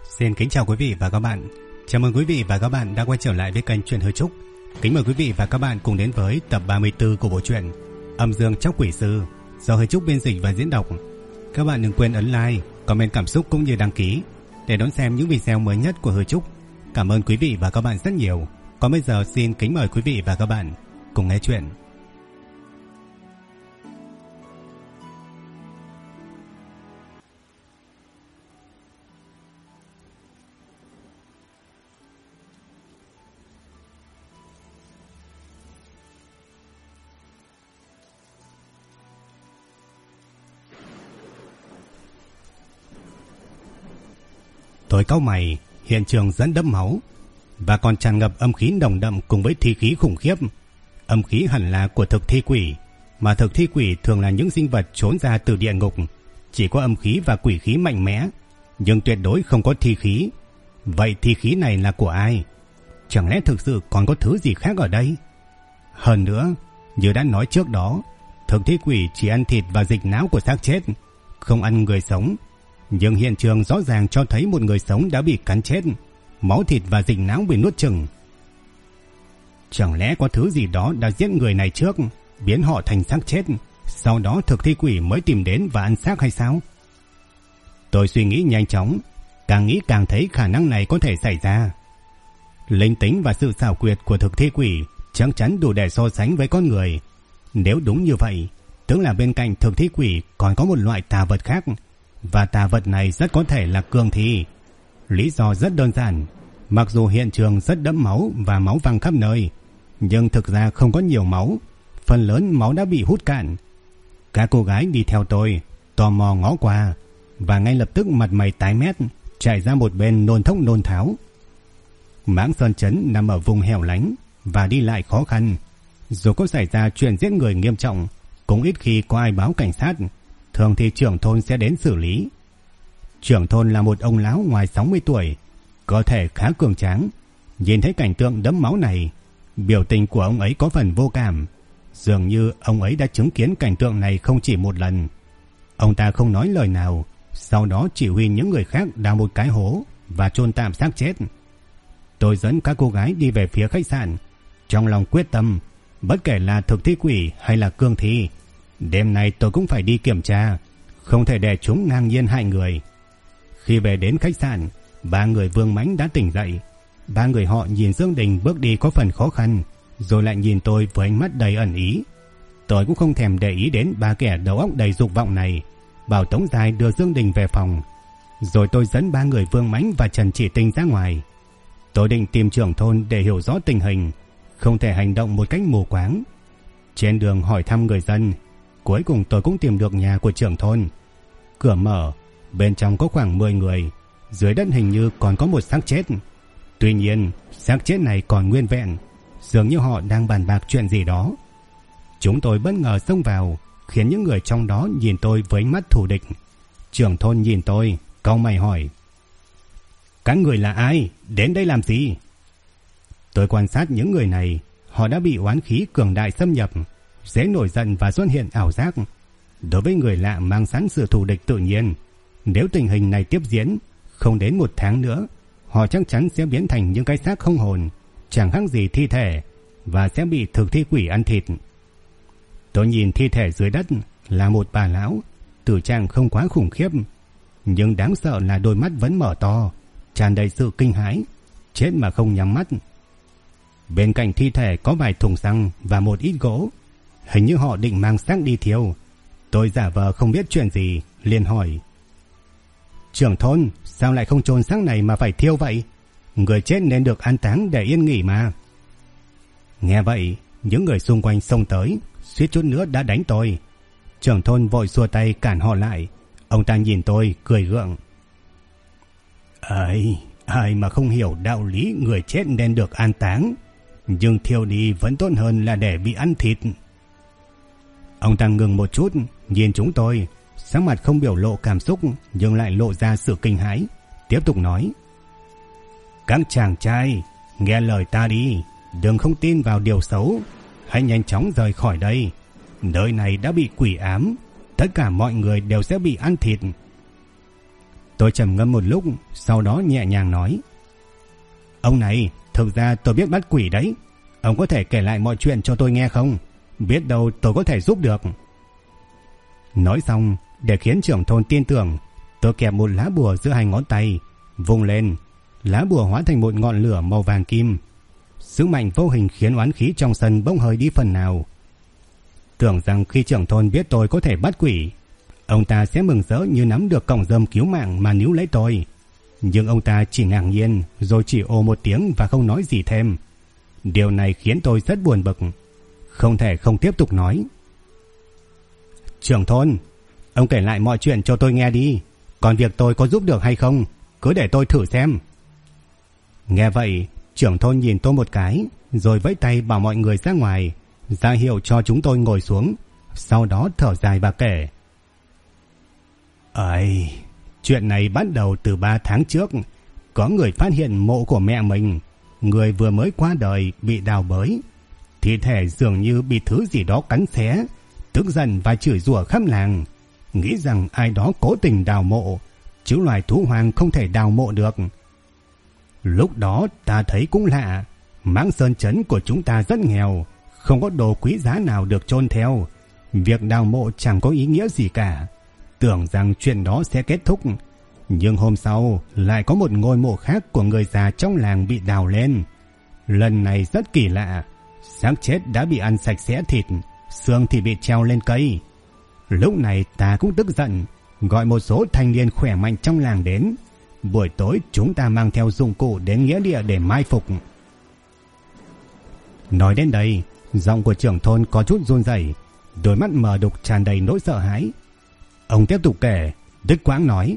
Xin kính chào quý vị và các bạn. Chào mừng quý vị và các bạn đã quay trở lại với kênh Truyện Hứa Trúc. Kính mời quý vị và các bạn cùng đến với tập 34 của bộ truyện Âm Dương Tróc Quỷ Sư do Hứa Trúc biên dịch và diễn đọc. Các bạn đừng quên ấn like, comment cảm xúc cũng như đăng ký để đón xem những video mới nhất của Hứa Trúc. Cảm ơn quý vị và các bạn rất nhiều. Còn bây giờ xin kính mời quý vị và các bạn cùng nghe chuyện. Tôi cau mày, hiện trường rất đẫm máu và còn tràn ngập âm khí nồng đậm cùng với thi khí khủng khiếp. Âm khí hẳn là của thực thi quỷ, mà thực thi quỷ thường là những sinh vật trốn ra từ địa ngục, chỉ có âm khí và quỷ khí mạnh mẽ, nhưng tuyệt đối không có thi khí. Vậy thi khí này là của ai? Chẳng lẽ thực sự còn có thứ gì khác ở đây? Hơn nữa, như đã nói trước đó, thực thi quỷ chỉ ăn thịt và dịch não của xác chết, không ăn người sống. Nhưng hiện trường rõ ràng cho thấy một người sống đã bị cắn chết, máu thịt và dịch não bị nuốt chửng. Chẳng lẽ có thứ gì đó đã giết người này trước, biến họ thành xác chết, sau đó thực thi quỷ mới tìm đến và ăn xác hay sao? Tôi suy nghĩ nhanh chóng, càng nghĩ càng thấy khả năng này có thể xảy ra. Linh tính và sự xảo quyệt của thực thi quỷ chắc chắn đủ để so sánh với con người. Nếu đúng như vậy, tức là bên cạnh thực thi quỷ còn có một loại tà vật khác, và tà vật này rất có thể là cương thi. Lý do rất đơn giản, mặc dù hiện trường rất đẫm máu và máu văng khắp nơi, nhưng thực ra không có nhiều máu, phần lớn máu đã bị hút cạn. Các cô gái đi theo tôi, tò mò ngó qua, và ngay lập tức mặt mày tái mét, chạy ra một bên nôn thốc nôn tháo. Mãng Sơn Trấn nằm ở vùng hẻo lánh và đi lại khó khăn. Dù có xảy ra chuyện giết người nghiêm trọng, cũng ít khi có ai báo cảnh sát. Thường thì trưởng thôn sẽ đến xử lý. Trưởng thôn là một ông lão ngoài 60 tuổi, cơ thể khá cường tráng. Nhìn thấy cảnh tượng đẫm máu này, biểu tình của ông ấy có phần vô cảm. Dường như ông ấy đã chứng kiến cảnh tượng này không chỉ một lần. Ông ta không nói lời nào, sau đó chỉ huy những người khác đào một cái hố và chôn tạm xác chết. Tôi dẫn các cô gái đi về phía khách sạn, trong lòng quyết tâm, bất kể là thực thi quỷ hay là cương thi, đêm nay tôi cũng phải đi kiểm tra, không thể để chúng ngang nhiên hại người. Khi về đến khách sạn, ba người Vương Mãnh đã tỉnh dậy. Ba người họ nhìn Dương Đình bước đi có phần khó khăn, rồi lại nhìn tôi với ánh mắt đầy ẩn ý. Tôi cũng không thèm để ý đến ba kẻ đầu óc đầy dục vọng này, bảo Tống Giai đưa Dương Đình về phòng. Rồi tôi dẫn ba người Vương Mãnh và Trần Chỉ Tinh ra ngoài. Tôi định tìm trưởng thôn để hiểu rõ tình hình, không thể hành động một cách mù quáng. Trên đường hỏi thăm người dân, cuối cùng tôi cũng tìm được nhà của trưởng thôn. Cửa mở, bên trong có khoảng 10 người, dưới đất hình như còn có một xác chết. Tuy nhiên, xác chết này còn nguyên vẹn, dường như họ đang bàn bạc chuyện gì đó. Chúng tôi bất ngờ xông vào, khiến những người trong đó nhìn tôi với ánh mắt thù địch. Trưởng thôn nhìn tôi, cau mày hỏi: "Các người là ai? Đến đây làm gì?" Tôi quan sát những người này, họ đã bị oán khí cường đại xâm nhập, dễ nổi giận và xuất hiện ảo giác. Đối với người lạ mang sẵn sự thù địch tự nhiên, nếu tình hình này tiếp diễn, không đến 1 tháng nữa, họ chắc chắn sẽ biến thành những cái xác không hồn, chẳng khác gì thi thể, và sẽ bị thực thi quỷ ăn thịt. Tôi nhìn thi thể dưới đất là một bà lão, tử trạng không quá khủng khiếp, nhưng đáng sợ là đôi mắt vẫn mở to, tràn đầy sự kinh hãi, chết mà không nhắm mắt. Bên cạnh thi thể có vài thùng xăng và một ít gỗ, hình như họ định mang xác đi thiêu. Tôi giả vờ không biết chuyện gì, liền hỏi: "Trưởng thôn, sao lại không chôn xác này mà phải thiêu vậy? Người chết nên được an táng để yên nghỉ mà." Nghe vậy, những người xung quanh xông tới, suýt chút nữa đã đánh tôi. Trưởng thôn vội xua tay cản họ lại. Ông ta nhìn tôi cười gượng: Ai mà không hiểu đạo lý người chết nên được an táng, nhưng thiêu đi vẫn tốt hơn là để bị ăn thịt. Ông ta ngừng một chút, nhìn chúng tôi, sắc mặt không biểu lộ cảm xúc nhưng lại lộ ra sự kinh hãi, tiếp tục nói: "Các chàng trai, nghe lời ta đi, đừng không tin vào điều xấu, hãy nhanh chóng rời khỏi đây. Nơi này đã bị quỷ ám, tất cả mọi người đều sẽ bị ăn thịt." Tôi trầm ngâm một lúc, sau đó nhẹ nhàng nói: Ông này, thực ra tôi biết bắt quỷ đấy. Ông có thể kể lại mọi chuyện cho tôi nghe không? Biết đâu tôi có thể giúp được. Nói xong, để khiến trưởng thôn tin tưởng, tôi kẹp một lá bùa giữa hai ngón tay, vung lên. Lá bùa hóa thành một ngọn lửa màu vàng kim. Sức mạnh vô hình khiến oán khí trong sân bỗng hơi đi phần nào. Tưởng rằng khi trưởng thôn biết tôi có thể bắt quỷ, ông ta sẽ mừng rỡ như nắm được cọng rơm cứu mạng mà níu lấy tôi. Nhưng ông ta chỉ ngạc nhiên rồi chỉ ồ một tiếng và không nói gì thêm. Điều này khiến tôi rất buồn bực, không thể không tiếp tục nói: Trưởng thôn, ông kể lại mọi chuyện cho tôi nghe đi. Còn việc tôi có giúp được hay không, cứ để tôi thử xem. Nghe vậy, trưởng thôn nhìn tôi một cái, rồi vẫy tay bảo mọi người ra ngoài, ra hiệu cho chúng tôi ngồi xuống. Sau đó thở dài và kể: Chuyện này bắt đầu từ 3 tháng trước. Có người phát hiện mộ của mẹ mình, người vừa mới qua đời, bị đào bới. Thi thể dường như bị thứ gì đó cắn xé. Tức giận và chửi rủa khắp làng, nghĩ rằng ai đó cố tình đào mộ, chứ loài thú hoang không thể đào mộ được. Lúc đó ta thấy cũng lạ, Mãng Sơn trấn của chúng ta rất nghèo, không có đồ quý giá nào được chôn theo. Việc đào mộ chẳng có ý nghĩa gì cả, tưởng rằng chuyện đó sẽ kết thúc. Nhưng hôm sau lại có một ngôi mộ khác của người già trong làng bị đào lên. Lần này rất kỳ lạ, xác chết đã bị ăn sạch sẽ thịt, xương thì bị treo lên cây. Lúc này ta cũng tức giận, gọi một số thanh niên khỏe mạnh trong làng đến. Buổi tối chúng ta mang theo dụng cụ đến nghĩa địa để mai phục. Nói đến đây, giọng của trưởng thôn có chút run rẩy, đôi mắt mờ đục tràn đầy nỗi sợ hãi. Ông tiếp tục kể, đứt quãng nói: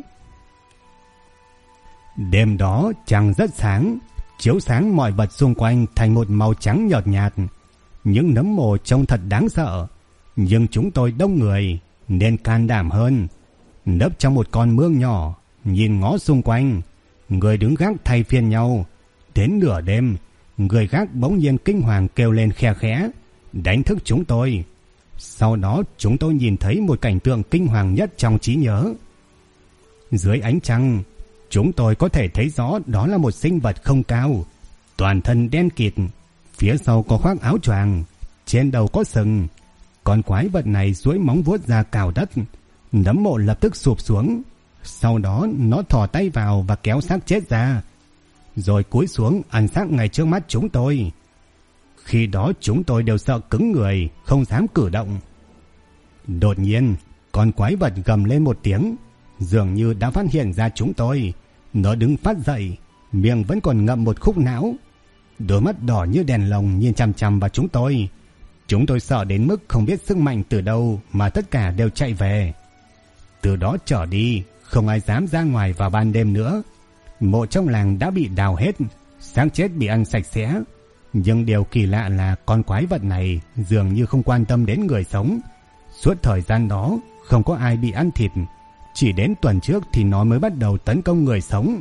Đêm đó trăng rất sáng, chiếu sáng mọi vật xung quanh thành một màu trắng nhợt nhạt. Những nấm mồ trông thật đáng sợ, nhưng chúng tôi đông người nên can đảm hơn, nấp trong một con mương nhỏ, nhìn ngó xung quanh. Người đứng gác thay phiên nhau. Đến nửa đêm, người gác bỗng nhiên kinh hoàng kêu lên khe khẽ, đánh thức chúng tôi. Sau đó chúng tôi nhìn thấy một cảnh tượng kinh hoàng nhất trong trí nhớ. Dưới ánh trăng, chúng tôi có thể thấy rõ đó là một sinh vật không cao, toàn thân đen kịt, phía sau có khoác áo choàng, trên đầu có sừng. Con quái vật này duỗi móng vuốt ra cào đất, nấm mộ lập tức sụp xuống. Sau đó nó thò tay vào và kéo xác chết ra, rồi cúi xuống ăn xác ngay trước mắt chúng tôi. Khi đó chúng tôi đều sợ cứng người, không dám cử động. Đột nhiên, con quái vật gầm lên một tiếng, dường như đã phát hiện ra chúng tôi. Nó đứng phát dậy, miệng vẫn còn ngậm một khúc não, đôi mắt đỏ như đèn lồng nhìn chằm chằm vào chúng tôi. Chúng tôi sợ đến mức không biết sức mạnh từ đâu mà tất cả đều chạy về. Từ đó trở đi, không ai dám ra ngoài vào ban đêm nữa. Mộ trong làng đã bị đào hết, xác chết bị ăn sạch sẽ. Nhưng điều kỳ lạ là con quái vật này dường như không quan tâm đến người sống. Suốt thời gian đó không có ai bị ăn thịt, chỉ đến tuần trước thì nó mới bắt đầu tấn công người sống.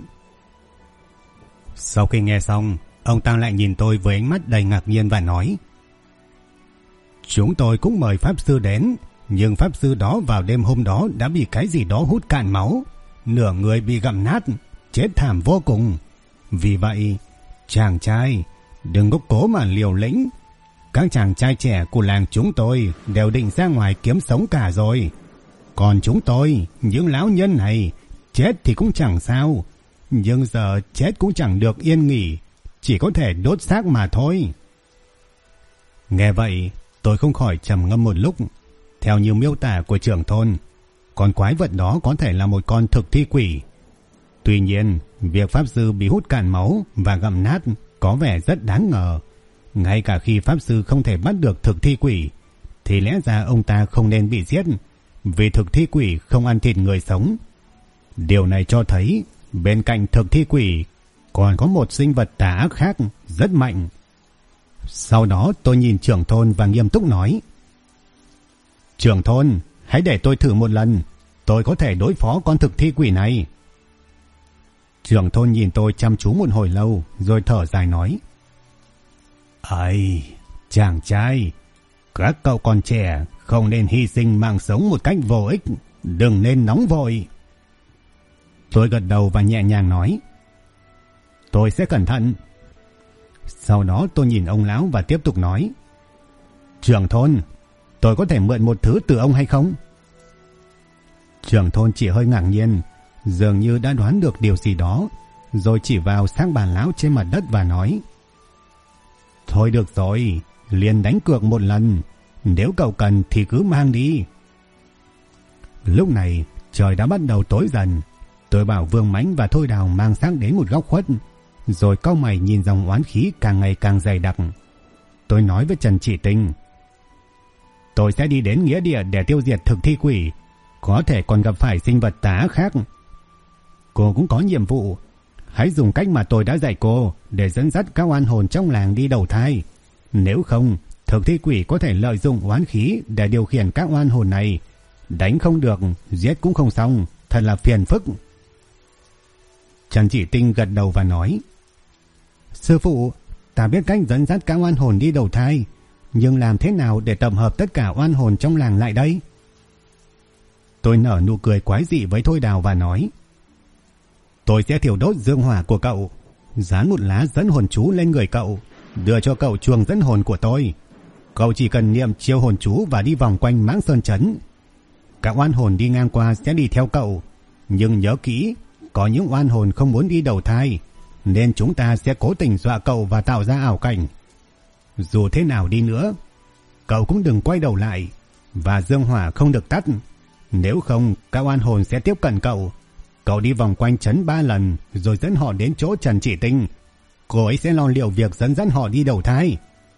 Sau khi nghe xong, ông ta lại nhìn tôi với ánh mắt đầy ngạc nhiên và nói: Chúng tôi cũng mời pháp sư đến, nhưng pháp sư đó vào đêm hôm đó đã bị cái gì đó hút cạn máu, nửa người bị gặm nát, chết thảm vô cùng. Vì vậy, chàng trai, đừng có cố mà liều lĩnh. Các chàng trai trẻ của làng chúng tôi đều định ra ngoài kiếm sống cả rồi. Còn chúng tôi, những lão nhân này, chết thì cũng chẳng sao, nhưng giờ chết cũng chẳng được yên nghỉ, chỉ có thể đốt xác mà thôi. Nghe vậy, tôi không khỏi trầm ngâm một lúc. Theo như miêu tả của trưởng thôn, con quái vật đó có thể là một con thực thi quỷ. Tuy nhiên, việc pháp sư bị hút cạn máu và gặm nát có vẻ rất đáng ngờ. Ngay cả khi pháp sư không thể bắt được thực thi quỷ, thì lẽ ra ông ta không nên bị giết, vì thực thi quỷ không ăn thịt người sống. Điều này cho thấy bên cạnh thực thi quỷ còn có một sinh vật tà ác khác rất mạnh. Sau đó tôi nhìn trưởng thôn và nghiêm túc nói: Trưởng thôn, hãy để tôi thử một lần, tôi có thể đối phó con thực thi quỷ này. Trưởng thôn nhìn tôi chăm chú một hồi lâu rồi thở dài nói: Chàng trai, các cậu còn trẻ, không nên hy sinh mạng sống một cách vô ích, đừng nên nóng vội. Tôi gật đầu và nhẹ nhàng nói: tôi sẽ cẩn thận. Sau đó tôi nhìn ông lão và tiếp tục nói: trưởng thôn, tôi có thể mượn một thứ từ ông hay không? Trưởng thôn chỉ hơi ngạc nhiên, dường như đã đoán được điều gì đó, rồi chỉ vào xác bà lão trên mặt đất và nói: thôi được rồi, liền đánh cược một lần, nếu cậu cần thì cứ mang đi. Lúc này trời đã bắt đầu tối dần. Tôi bảo Vương Mãnh và Thôi Đào mang xác đến một góc khuất, rồi cau mày nhìn dòng oán khí càng ngày càng dày đặc. Tôi nói với Trần Chỉ Tinh: tôi sẽ đi đến nghĩa địa để tiêu diệt thực thi quỷ, có thể còn gặp phải sinh vật tà ác khác. Cô cũng có nhiệm vụ, hãy dùng cách mà tôi đã dạy cô để dẫn dắt các oan hồn trong làng đi đầu thai. Nếu không, thực thi quỷ có thể lợi dụng oán khí để điều khiển các oan hồn này. Đánh không được, giết cũng không xong, thật là phiền phức. Trần Chỉ Tinh gật đầu và nói: sư phụ, ta biết cách dẫn dắt các oan hồn đi đầu thai, nhưng làm thế nào để tập hợp tất cả oan hồn trong làng lại đây? Tôi nở nụ cười quái dị với Thôi Đào và nói: tôi sẽ thiêu đốt dương hỏa của cậu, dán một lá dẫn hồn chú lên người cậu, đưa cho cậu chuông dẫn hồn của tôi. Cậu chỉ cần niệm chiêu hồn chú và đi vòng quanh Mãng Sơn Trấn. Các oan hồn đi ngang qua sẽ đi theo cậu, nhưng nhớ kỹ, có những oan hồn không muốn đi đầu thai, nên chúng ta sẽ cố tình dọa cậu và tạo ra ảo cảnh. Dù thế nào đi nữa, cậu cũng đừng quay đầu lại, và dương hỏa không được tắt. Nếu không, các oan hồn sẽ tiếp cận cậu. Cậu đi vòng quanh trấn 3 lần, rồi dẫn họ đến chỗ Trần Chỉ Tinh. Cô ấy sẽ lo liệu việc dẫn dắt họ đi đầu thai.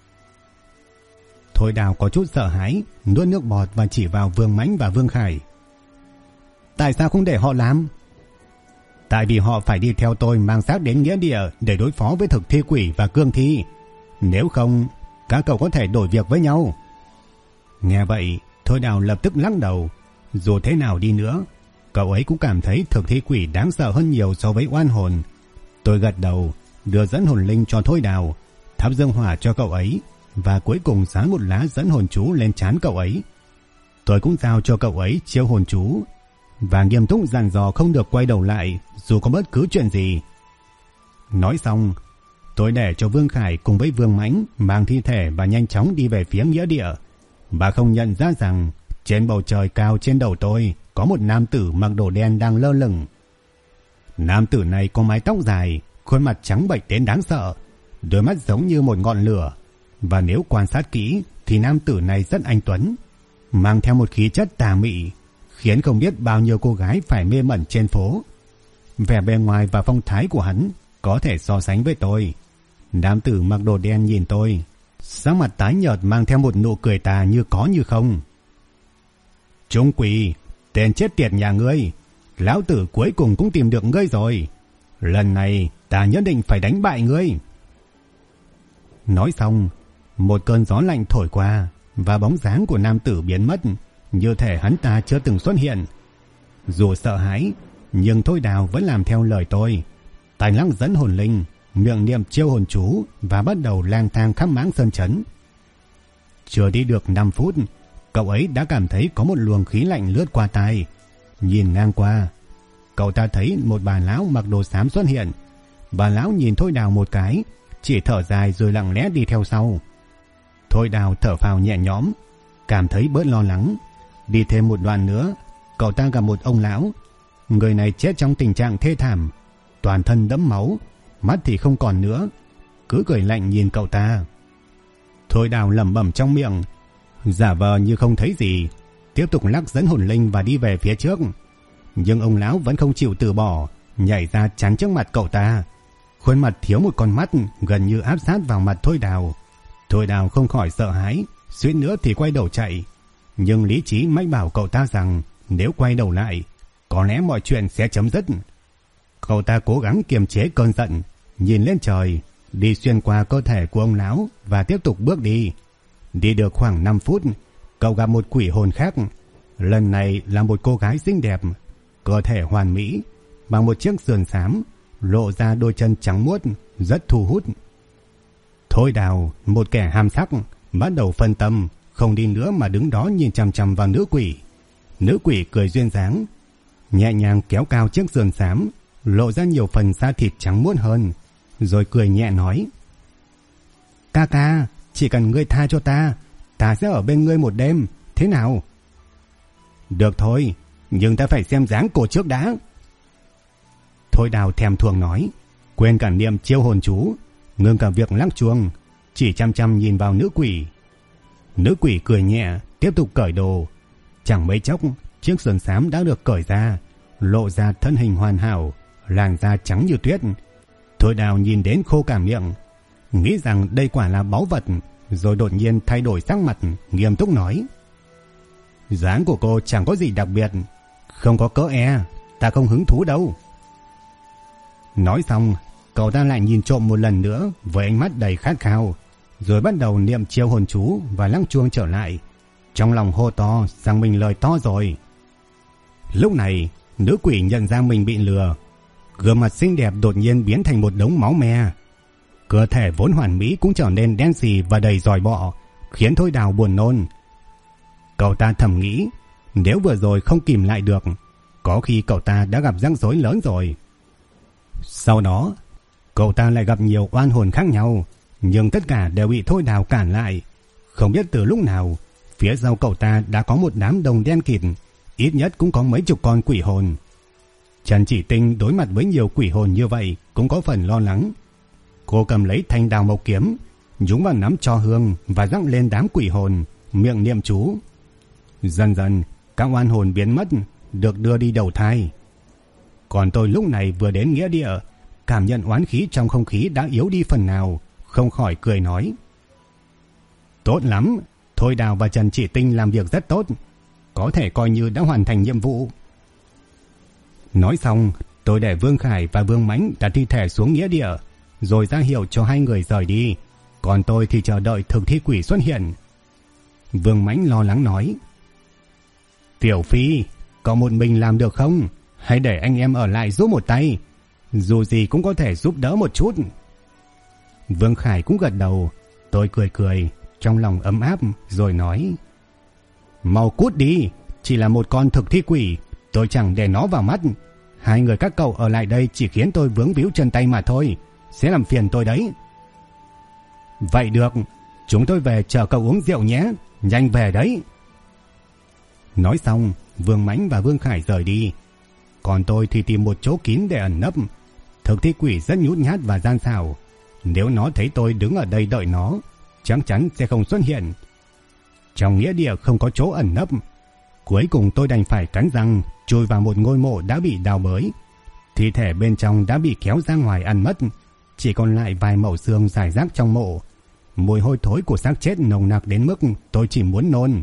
Thôi Đào có chút sợ hãi, nuốt nước bọt và chỉ vào Vương Mãnh và Vương Khải: tại sao không để họ làm? Tại vì họ phải đi theo tôi mang xác đến nghĩa địa để đối phó với thực thi quỷ và cương thi. Nếu không, các cậu có thể đổi việc với nhau. Nghe vậy, Thôi Đào lập tức lắc đầu. Dù thế nào đi nữa, cậu ấy cũng cảm thấy thực thi quỷ đáng sợ hơn nhiều so với oan hồn. Tôi gật đầu, đưa dẫn hồn linh cho Thôi Đào, thắp dương hỏa cho cậu ấy, và cuối cùng dán một lá dẫn hồn chú lên trán cậu ấy. Tôi cũng giao cho cậu ấy chiêu hồn chú, và nghiêm túc dặn dò không được quay đầu lại dù có bất cứ chuyện gì. Nói xong, tôi để cho Vương Khải cùng với Vương Mãnh mang thi thể và nhanh chóng đi về phía nghĩa địa, và không nhận ra rằng trên bầu trời cao trên đầu tôi có một nam tử mặc đồ đen đang lơ lửng. Nam tử này có mái tóc dài, khuôn mặt trắng bệch đến đáng sợ, đôi mắt giống như một ngọn lửa, và nếu quan sát kỹ thì nam tử này rất anh tuấn, mang theo một khí chất tà mị, khiến không biết bao nhiêu cô gái phải mê mẩn trên phố. Vẻ bề ngoài và phong thái của hắn có thể so sánh với tôi. Nam tử mặc đồ đen nhìn tôi, sắc mặt tái nhợt mang theo một nụ cười tà như có như không. Trung quỷ, tên chết tiệt nhà ngươi, lão tử cuối cùng cũng tìm được ngươi rồi. Lần này ta nhất định phải đánh bại ngươi. Nói xong, một cơn gió lạnh thổi qua, và bóng dáng của nam tử biến mất, như thể hắn ta chưa từng xuất hiện. Dù sợ hãi, nhưng Thôi Đào vẫn làm theo lời tôi, tay lắc dẫn hồn linh, miệng niệm chiêu hồn chú và bắt đầu lang thang khắp Mãng Sơn Trấn. Chưa đi được 5 phút, cậu ấy đã cảm thấy có một luồng khí lạnh lướt qua tai. Nhìn ngang qua, cậu ta thấy một bà lão mặc đồ xám xuất hiện. Bà lão nhìn Thôi Đào một cái, chỉ thở dài rồi lặng lẽ đi theo sau. Thôi Đào thở phào nhẹ nhõm, cảm thấy bớt lo lắng. Đi thêm một đoạn nữa, cậu ta gặp một ông lão. Người này chết trong tình trạng thê thảm, toàn thân đẫm máu, mắt thì không còn nữa, cứ cười lạnh nhìn cậu ta. Thôi Đào lẩm bẩm trong miệng, giả vờ như không thấy gì, tiếp tục lắc dẫn hồn linh và đi về phía trước. Nhưng ông lão vẫn không chịu từ bỏ, nhảy ra chắn trước mặt cậu ta. Khuôn mặt thiếu một con mắt gần như áp sát vào mặt Thôi Đào. Thôi Đào không khỏi sợ hãi, suýt nữa thì quay đầu chạy. Nhưng lý trí mách bảo cậu ta rằng nếu quay đầu lại, có lẽ mọi chuyện sẽ chấm dứt. Cậu ta cố gắng kiềm chế cơn giận, nhìn lên trời, đi xuyên qua cơ thể của ông lão và tiếp tục bước đi. Đi được khoảng 5 phút, cậu gặp một quỷ hồn khác. Lần này là một cô gái xinh đẹp, cơ thể hoàn mỹ, bằng một chiếc sườn xám, lộ ra đôi chân trắng muốt, rất thu hút. Thôi Đào, một kẻ ham sắc, bắt đầu phân tâm, không đi nữa mà đứng đó nhìn chằm chằm vào nữ quỷ. Nữ quỷ cười duyên dáng. nhẹ nhàng kéo cao chiếc sườn xám, lộ ra nhiều phần da thịt trắng muốt hơn, rồi cười nhẹ nói: Ca ca, chỉ cần ngươi tha cho ta sẽ ở bên ngươi một đêm, thế nào? Được thôi, nhưng ta phải xem dáng cổ trước đã. Thôi Đào thèm thuồng nói, quên cả niệm chiêu hồn chú, ngừng cả việc lắc chuông, chỉ chăm chăm nhìn vào nữ quỷ. Nữ quỷ cười nhẹ, tiếp tục cởi đồ. Chẳng mấy chốc, chiếc sườn xám đã được cởi ra, lộ ra thân hình hoàn hảo, làn da trắng như tuyết. Thôi Đào nhìn đến khô cả miệng, nghĩ rằng đây quả là báu vật, rồi đột nhiên thay đổi sắc mặt, nghiêm túc nói: Dáng của cô chẳng có gì đặc biệt, không có cỡ e, ta không hứng thú đâu. Nói xong, cậu ta lại nhìn trộm một lần nữa với ánh mắt đầy khát khao, rồi bắt đầu niệm chiêu hồn chú và lắc chuông trở lại. Trong lòng hô to rằng mình lời to rồi. Lúc này, nữ quỷ nhận ra mình bị lừa, gương mặt xinh đẹp đột nhiên biến thành một đống máu me. Cơ thể vốn hoàn mỹ cũng trở nên đen xì và đầy giòi bọ, khiến Thôi Đào buồn nôn. Cậu ta thầm nghĩ, nếu vừa rồi không kìm lại được, có khi cậu ta đã gặp rắc rối lớn rồi. Sau đó, cậu ta lại gặp nhiều oan hồn khác nhau, nhưng tất cả đều bị Thôi Đào cản lại. Không biết từ lúc nào, phía sau cậu ta đã có một đám đông đen kịt, ít nhất cũng có mấy chục con quỷ hồn. Trần Chỉ Tinh đối mặt với nhiều quỷ hồn như vậy cũng có phần lo lắng. Cô cầm lấy thanh đào mộc kiếm, nhúng vào nắm tro hương và rắc lên đám quỷ hồn, miệng niệm chú. Dần dần, các oan hồn biến mất, được đưa đi đầu thai. Còn tôi lúc này vừa đến nghĩa địa, cảm nhận oán khí trong không khí đã yếu đi phần nào, không khỏi cười nói: Tốt lắm, Thôi Đào và Trần Chỉ Tinh làm việc rất tốt, có thể coi như đã hoàn thành nhiệm vụ. Nói xong, tôi để Vương Khải và Vương Mãnh đặt thi thể xuống nghĩa địa, rồi ra hiệu cho hai người rời đi, còn tôi thì chờ đợi thực thi quỷ xuất hiện. Vương Mãnh lo lắng nói: Tiểu Phi, cậu một mình làm được không? Hãy để anh em ở lại giúp một tay, dù gì cũng có thể giúp đỡ một chút. Vương Khải cũng gật đầu. Tôi cười cười, trong lòng ấm áp, rồi nói: Mau cút đi, chỉ là một con thực thi quỷ, tôi chẳng để nó vào mắt. Hai người các cậu ở lại đây chỉ khiến tôi vướng víu chân tay mà thôi, sẽ làm phiền tôi đấy. Vậy được, chúng tôi về chờ cậu uống rượu nhé, nhanh về đấy. Nói xong, Vương Mãnh và Vương Khải rời đi, còn tôi thì tìm một chỗ kín để ẩn nấp. Thực thi quỷ rất nhút nhát và gian xảo, nếu nó thấy tôi đứng ở đây đợi nó, chắc chắn sẽ không xuất hiện. Trong nghĩa địa không có chỗ ẩn nấp, cuối cùng tôi đành phải cắn răng chui vào một ngôi mộ đã bị đào bới. Thi thể bên trong đã bị kéo ra ngoài ăn mất, chỉ còn lại vài mẩu xương rải rác trong mộ. Mùi hôi thối của xác chết nồng nặc đến mức tôi chỉ muốn nôn.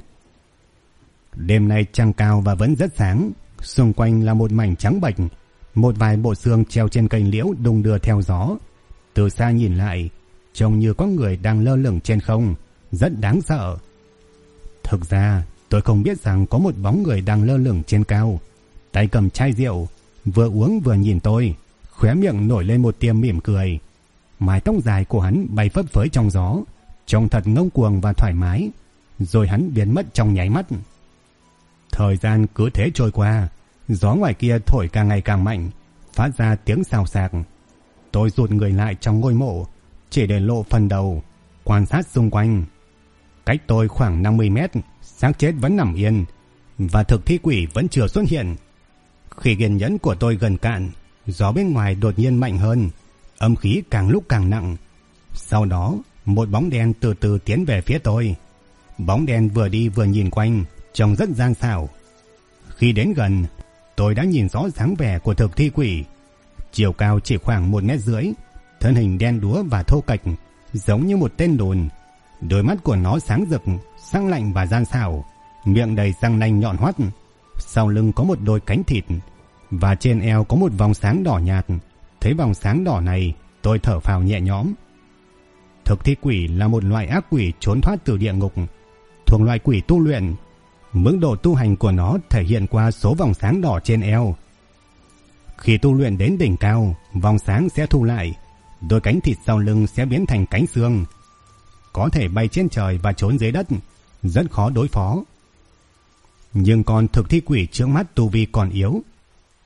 Đêm nay trăng cao và vẫn rất sáng, xung quanh là một mảnh trắng bệch, một vài bộ xương treo trên cành liễu đung đưa theo gió. Từ xa nhìn lại, trông như có người đang lơ lửng trên không, rất đáng sợ. Thực ra, tôi không biết rằng có một bóng người đang lơ lửng trên cao, tay cầm chai rượu, vừa uống vừa nhìn tôi, khóe miệng nổi lên một tia mỉm cười. Mái tóc dài của hắn bay phấp phới trong gió, trông thật ngông cuồng và thoải mái, rồi hắn biến mất trong nháy mắt. Thời gian cứ thế trôi qua, gió ngoài kia thổi càng ngày càng mạnh, phát ra tiếng xào xạc. Tôi rụt người lại trong ngôi mộ, chỉ để lộ phần đầu, quan sát xung quanh. Cách tôi khoảng 50 mét, xác chết vẫn nằm yên, và thực thi quỷ vẫn chưa xuất hiện. Khi kiên nhẫn của tôi gần cạn, gió bên ngoài đột nhiên mạnh hơn, âm khí càng lúc càng nặng. Sau đó, một bóng đen từ từ tiến về phía tôi. Bóng đen vừa đi vừa nhìn quanh, trông rất gian xảo. Khi đến gần, tôi đã nhìn rõ dáng vẻ của thực thi quỷ. Chiều cao chỉ khoảng 1,5 mét, thân hình đen đúa và thô kệch, giống như một tên đồn. Đôi mắt của nó sáng rực, sắc lạnh và gian xảo, miệng đầy răng nanh nhọn hoắt. Sau lưng có một đôi cánh thịt, và trên eo có một vòng sáng đỏ nhạt. Thấy vòng sáng đỏ này, tôi thở phào nhẹ nhõm. Thực thi quỷ là một loại ác quỷ trốn thoát từ địa ngục, thuộc loại quỷ tu luyện. Mức độ tu hành của nó thể hiện qua số vòng sáng đỏ trên eo. Khi tu luyện đến đỉnh cao, vòng sáng sẽ thu lại, đôi cánh thịt sau lưng sẽ biến thành cánh xương. Có thể bay trên trời và trốn dưới đất, rất khó đối phó. Nhưng con thực thi quỷ trước mắt tu vi còn yếu,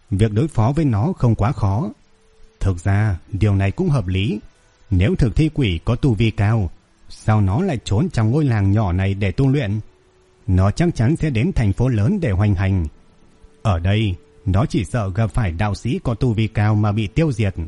việc đối phó với nó không quá khó. Thực ra điều này cũng hợp lý. Nếu thực thi quỷ có tu vi cao, sao nó lại trốn trong ngôi làng nhỏ này để tu luyện? Nó chắc chắn sẽ đến thành phố lớn để hoành hành. Ở đây, nó chỉ sợ gặp phải đạo sĩ có tu vi cao mà bị tiêu diệt.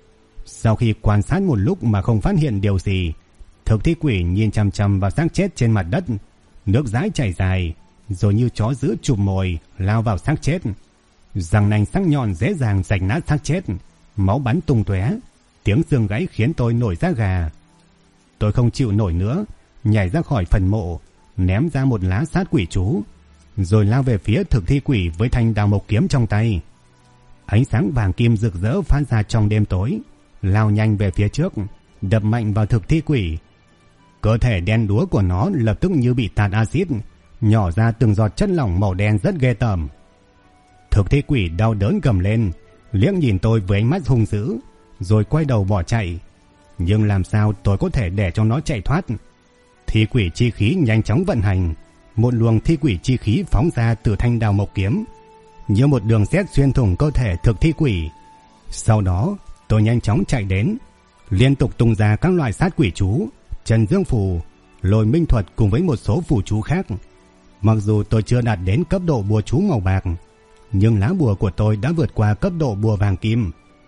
Sau khi quan sát một lúc mà không phát hiện điều gì, thực thi quỷ nhìn chằm chằm vào xác chết trên mặt đất, nước dãi chảy dài, rồi như chó dữ chụp mồi lao vào xác chết. Răng nanh sắc nhọn dễ dàng rạch nát xác chết, máu bắn tung tóe, tiếng xương gãy khiến tôi nổi da gà. Tôi không chịu nổi nữa, nhảy ra khỏi phần mộ, ném ra một lá sát quỷ chú, rồi lao về phía thực thi quỷ với thanh đào mộc kiếm trong tay. Ánh sáng vàng kim rực rỡ phát ra trong đêm tối, lao nhanh về phía trước, đập mạnh vào thực thi quỷ. Cơ thể đen đúa của nó lập tức như bị tạt axit, nhỏ ra từng giọt chất lỏng màu đen rất ghê tởm. Thực thi quỷ đau đớn gầm lên, liếc nhìn tôi với ánh mắt hung dữ, rồi quay đầu bỏ chạy. Nhưng làm sao tôi có thể để cho nó chạy thoát? Thi quỷ chi khí nhanh chóng vận hành, một luồng thi quỷ chi khí phóng ra từ thanh đào mộc kiếm, như một đường sét xuyên thủng cơ thể thực thi quỷ. Sau đó, tôi nhanh chóng chạy đến, liên tục tung ra các loại sát quỷ chú, trần dương phù, lôi minh thuật cùng với một số phù chú khác. Mặc dù tôi chưa đạt đến cấp độ bùa chú màu bạc, nhưng lá bùa của tôi đã vượt qua cấp độ bùa vàng kim.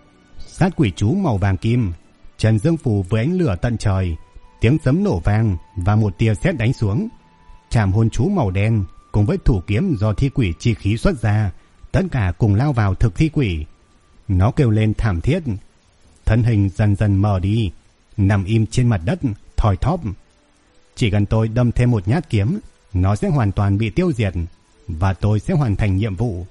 Sát quỷ chú màu vàng kim, trần dương phù với ánh lửa tận trời, tiếng sấm nổ vang và một tia sét đánh xuống. Trảm hồn chú màu đen cùng với thủ kiếm do thi quỷ chi khí xuất ra, tất cả cùng lao vào thực thi quỷ. Nó kêu lên thảm thiết, thân hình dần dần mờ đi, nằm im trên mặt đất, thoi thóp. Chỉ cần tôi đâm thêm một nhát kiếm, nó sẽ hoàn toàn bị tiêu diệt, và tôi sẽ hoàn thành nhiệm vụ.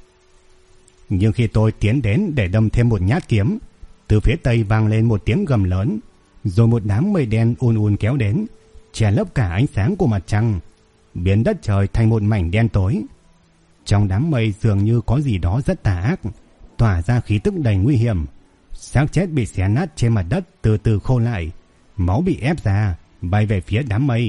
Nhưng khi tôi tiến đến để đâm thêm một nhát kiếm, từ phía tây vang lên một tiếng gầm lớn, rồi một đám mây đen ùn ùn kéo đến, che lấp cả ánh sáng của mặt trăng, biến đất trời thành một mảnh đen tối. Trong đám mây dường như có gì đó rất tà ác, tỏa ra khí tức đầy nguy hiểm. Xác chết bị xé nát trên mặt đất từ từ khô lại, máu bị ép ra, bay về phía đám mây.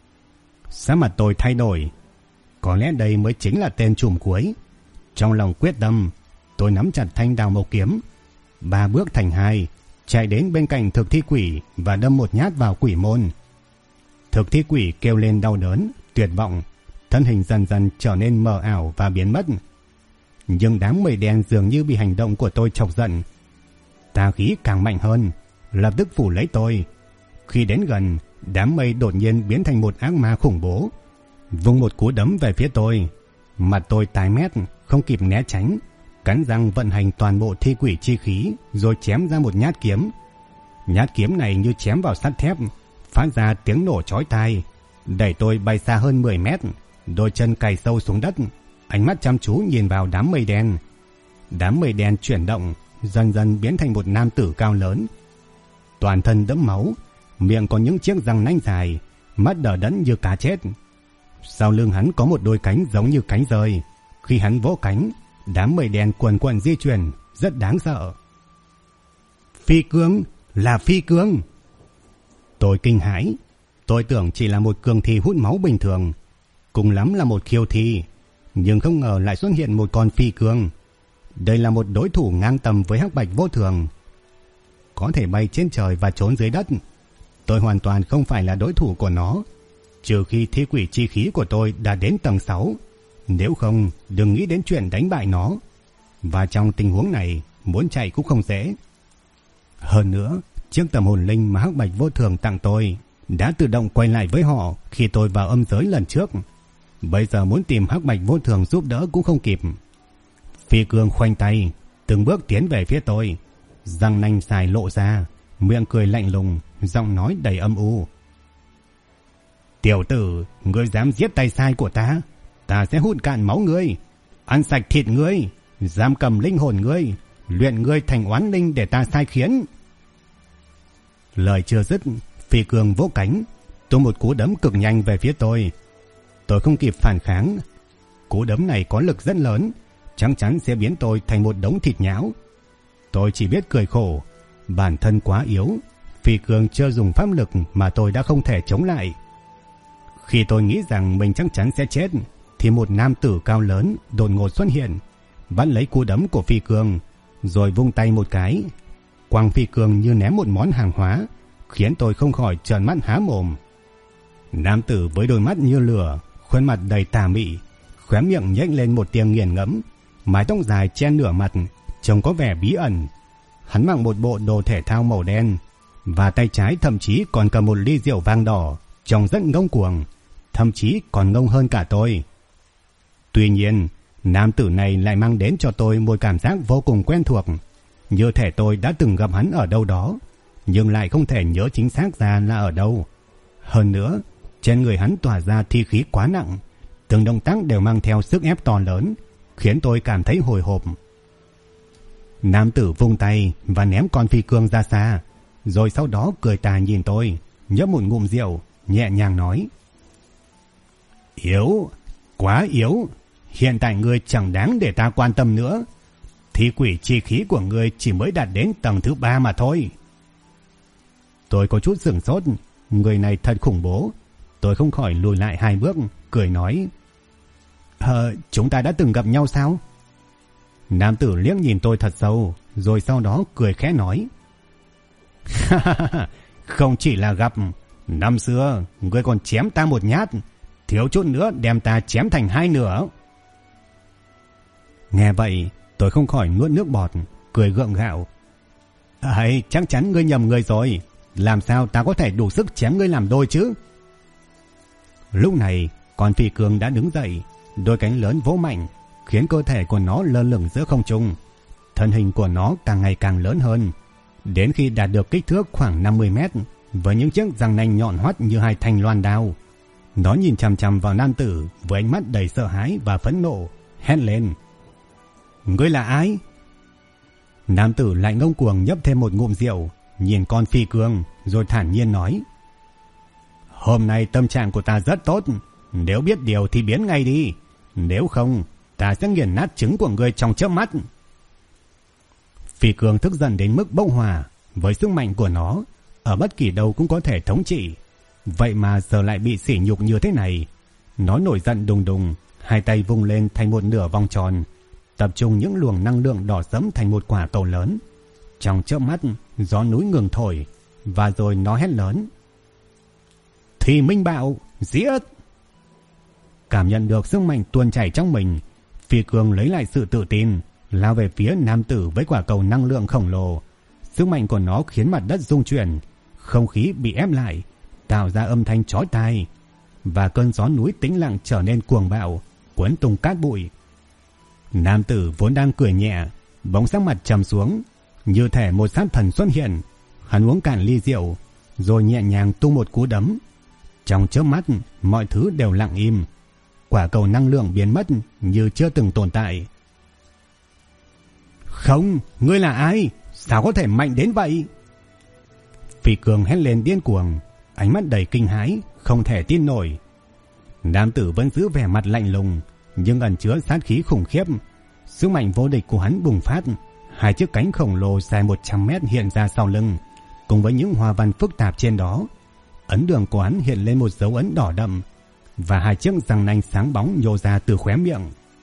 Sắc mặt tôi thay đổi. Có lẽ đây mới chính là tên trùm cuối. Trong lòng quyết tâm, tôi nắm chặt thanh đào mộc kiếm, 3 bước thành 2, chạy đến bên cạnh thực thi quỷ và đâm một nhát vào quỷ môn. Thực thi quỷ kêu lên đau đớn, tuyệt vọng, thân hình dần dần trở nên mờ ảo và biến mất. Nhưng đám mây đen dường như bị hành động của tôi chọc giận. Tà khí càng mạnh hơn, lập tức phủ lấy tôi. Khi đến gần, đám mây đột nhiên biến thành một ác ma khủng bố, vung một cú đấm về phía tôi. Mặt tôi tái mét, không kịp né tránh, cắn răng vận hành toàn bộ thi quỷ chi khí, rồi chém ra một nhát kiếm. Nhát kiếm này như chém vào sắt thép, phát ra tiếng nổ chói tai, đẩy tôi bay xa hơn 10 mét, đôi chân cày sâu xuống đất, ánh mắt chăm chú nhìn vào đám mây đen. Đám mây đen chuyển động, dần dần biến thành một nam tử cao lớn, toàn thân đẫm máu, miệng có những chiếc răng nanh dài, mắt đờ đẫn như cá chết. Sau lưng hắn có một đôi cánh giống như cánh rơi. Khi hắn vỗ cánh, đám mây đen quần quần di chuyển, rất đáng sợ. Phi cương, là phi cương! Tôi kinh hãi. Tôi tưởng chỉ là một cường thi hút máu bình thường, cùng lắm là một khiêu thi, nhưng không ngờ lại xuất hiện một con phi cương. Đây là một đối thủ ngang tầm với Hắc Bạch Vô Thường, có thể bay trên trời và trốn dưới đất. Tôi hoàn toàn không phải là đối thủ của nó, trừ khi thi quỷ chi khí của tôi đã đến tầng 6. Nếu không, đừng nghĩ đến chuyện đánh bại nó. Và trong tình huống này, muốn chạy cũng không dễ. Hơn nữa, chiếc tầm hồn linh mà Hắc Bạch Vô Thường tặng tôi đã tự động quay lại với họ khi tôi vào âm giới lần trước. Bây giờ muốn tìm Hắc Bạch Vô Thường giúp đỡ cũng không kịp. Phi cương khoanh tay, từng bước tiến về phía tôi, răng nanh dài lộ ra, miệng cười lạnh lùng, giọng nói đầy âm u. Tiểu tử, ngươi dám giết tay sai của ta, ta sẽ hút cạn máu ngươi, ăn sạch thịt ngươi, giam cầm linh hồn ngươi, luyện ngươi thành oán linh để ta sai khiến. Lời chưa dứt, phi cương vỗ cánh, tung một cú đấm cực nhanh về phía tôi. Tôi không kịp phản kháng. Cú đấm này có lực rất lớn, chắc chắn sẽ biến tôi thành một đống thịt nhão. Tôi chỉ biết cười khổ, bản thân quá yếu, phi cương chưa dùng pháp lực mà tôi đã không thể chống lại. Khi tôi nghĩ rằng mình chắc chắn sẽ chết, thì một nam tử cao lớn đột ngột xuất hiện, bắt lấy cú đấm của Phi Cương, rồi vung tay một cái, quăng Phi Cương như ném một món hàng hóa, khiến tôi không khỏi trợn mắt há mồm. Nam tử với đôi mắt như lửa, khuôn mặt đầy tà mị, khóe miệng nhếch lên một tiếng nghiền ngẫm, mái tóc dài che nửa mặt, trông có vẻ bí ẩn. Hắn mặc một bộ đồ thể thao màu đen, và tay trái thậm chí còn cầm một ly rượu vang đỏ, trông rất ngông cuồng, thậm chí còn ngông hơn cả tôi. Tuy nhiên, nam tử này lại mang đến cho tôi một cảm giác vô cùng quen thuộc, như thể tôi đã từng gặp hắn ở đâu đó, nhưng lại không thể nhớ chính xác ra là ở đâu. Hơn nữa, trên người hắn tỏa ra thi khí quá nặng, từng động tác đều mang theo sức ép to lớn, khiến tôi cảm thấy hồi hộp. Nam tử vung tay và ném con Phi Cương ra xa, rồi sau đó cười tà nhìn tôi, nhấp một ngụm rượu, nhẹ nhàng nói: Yếu, quá yếu, hiện tại ngươi chẳng đáng để ta quan tâm nữa. Thi quỷ chi khí của ngươi chỉ mới đạt đến tầng thứ 3 mà thôi. Tôi có chút sửng sốt, người này thật khủng bố. Tôi không khỏi lùi lại 2 bước, cười nói: Chúng ta đã từng gặp nhau sao? Nam tử liếc nhìn tôi thật sâu, rồi sau đó cười khẽ nói: Không chỉ là gặp, năm xưa ngươi còn chém ta một nhát, thiếu chút nữa đem ta chém thành 2 nửa. Nghe vậy, tôi không khỏi nuốt nước bọt, cười gượng gạo: Chắc chắn ngươi nhầm người rồi, làm sao ta có thể đủ sức chém ngươi làm đôi chứ? Lúc này, con Phi Cương đã đứng dậy, đôi cánh lớn vỗ mạnh, khiến cơ thể của nó lơ lửng giữa không trung. Thân hình của nó càng ngày càng lớn hơn, đến khi đạt được kích thước khoảng 50 mét, với những chiếc răng nanh nhọn hoắt như 2 thanh loan đao. Nó nhìn chằm chằm vào nam tử với ánh mắt đầy sợ hãi và phẫn nộ, hét lên: Ngươi là ai? Nam tử lại ngông cuồng nhấp thêm một ngụm rượu, nhìn con Phi Cương, rồi thản nhiên nói: Hôm nay tâm trạng của ta rất tốt, nếu biết điều thì biến ngay đi, nếu không ta sẽ nghiền nát trứng của ngươi trong chớp mắt. Phi Cương tức giận đến mức bốc hỏa, với sức mạnh của nó, ở bất kỳ đâu cũng có thể thống trị, vậy mà giờ lại bị sỉ nhục như thế này. Nó nổi giận đùng đùng, 2 tay vung lên thành một nửa vòng tròn, tập trung những luồng năng lượng đỏ sẫm thành một quả cầu lớn. Trong chớp mắt, gió núi ngừng thổi, và rồi nó hét lớn: Thì Minh Bạo, giết! Cảm nhận được sức mạnh tuôn chảy trong mình, Phi Cương lấy lại sự tự tin, lao về phía nam tử với quả cầu năng lượng khổng lồ. Sức mạnh của nó khiến mặt đất rung chuyển, không khí bị ép lại, tạo ra âm thanh chói tai, và cơn gió núi tĩnh lặng trở nên cuồng bạo, cuốn tung cát bụi. Nam tử vốn đang cười nhẹ, bỗng sắc mặt trầm xuống, như thể một sát thần xuất hiện. Hắn uống cạn ly rượu, rồi nhẹ nhàng tung một cú đấm. Trong chớp mắt, mọi thứ đều lặng im. Quả cầu năng lượng biến mất như chưa từng tồn tại. Không, ngươi là ai? Sao có thể mạnh đến vậy? Phi Cương hét lên điên cuồng, ánh mắt đầy kinh hãi, không thể tin nổi. Nam tử vẫn giữ vẻ mặt lạnh lùng, nhưng ẩn chứa sát khí khủng khiếp. Sức mạnh vô địch của hắn bùng phát, 2 chiếc cánh khổng lồ dài 100 mét hiện ra sau lưng, cùng với những hoa văn phức tạp trên đó. Ấn đường của hắn hiện lên một dấu ấn đỏ đậm, và 2 chiếc răng nanh sáng bóng nhô ra từ khóe miệng.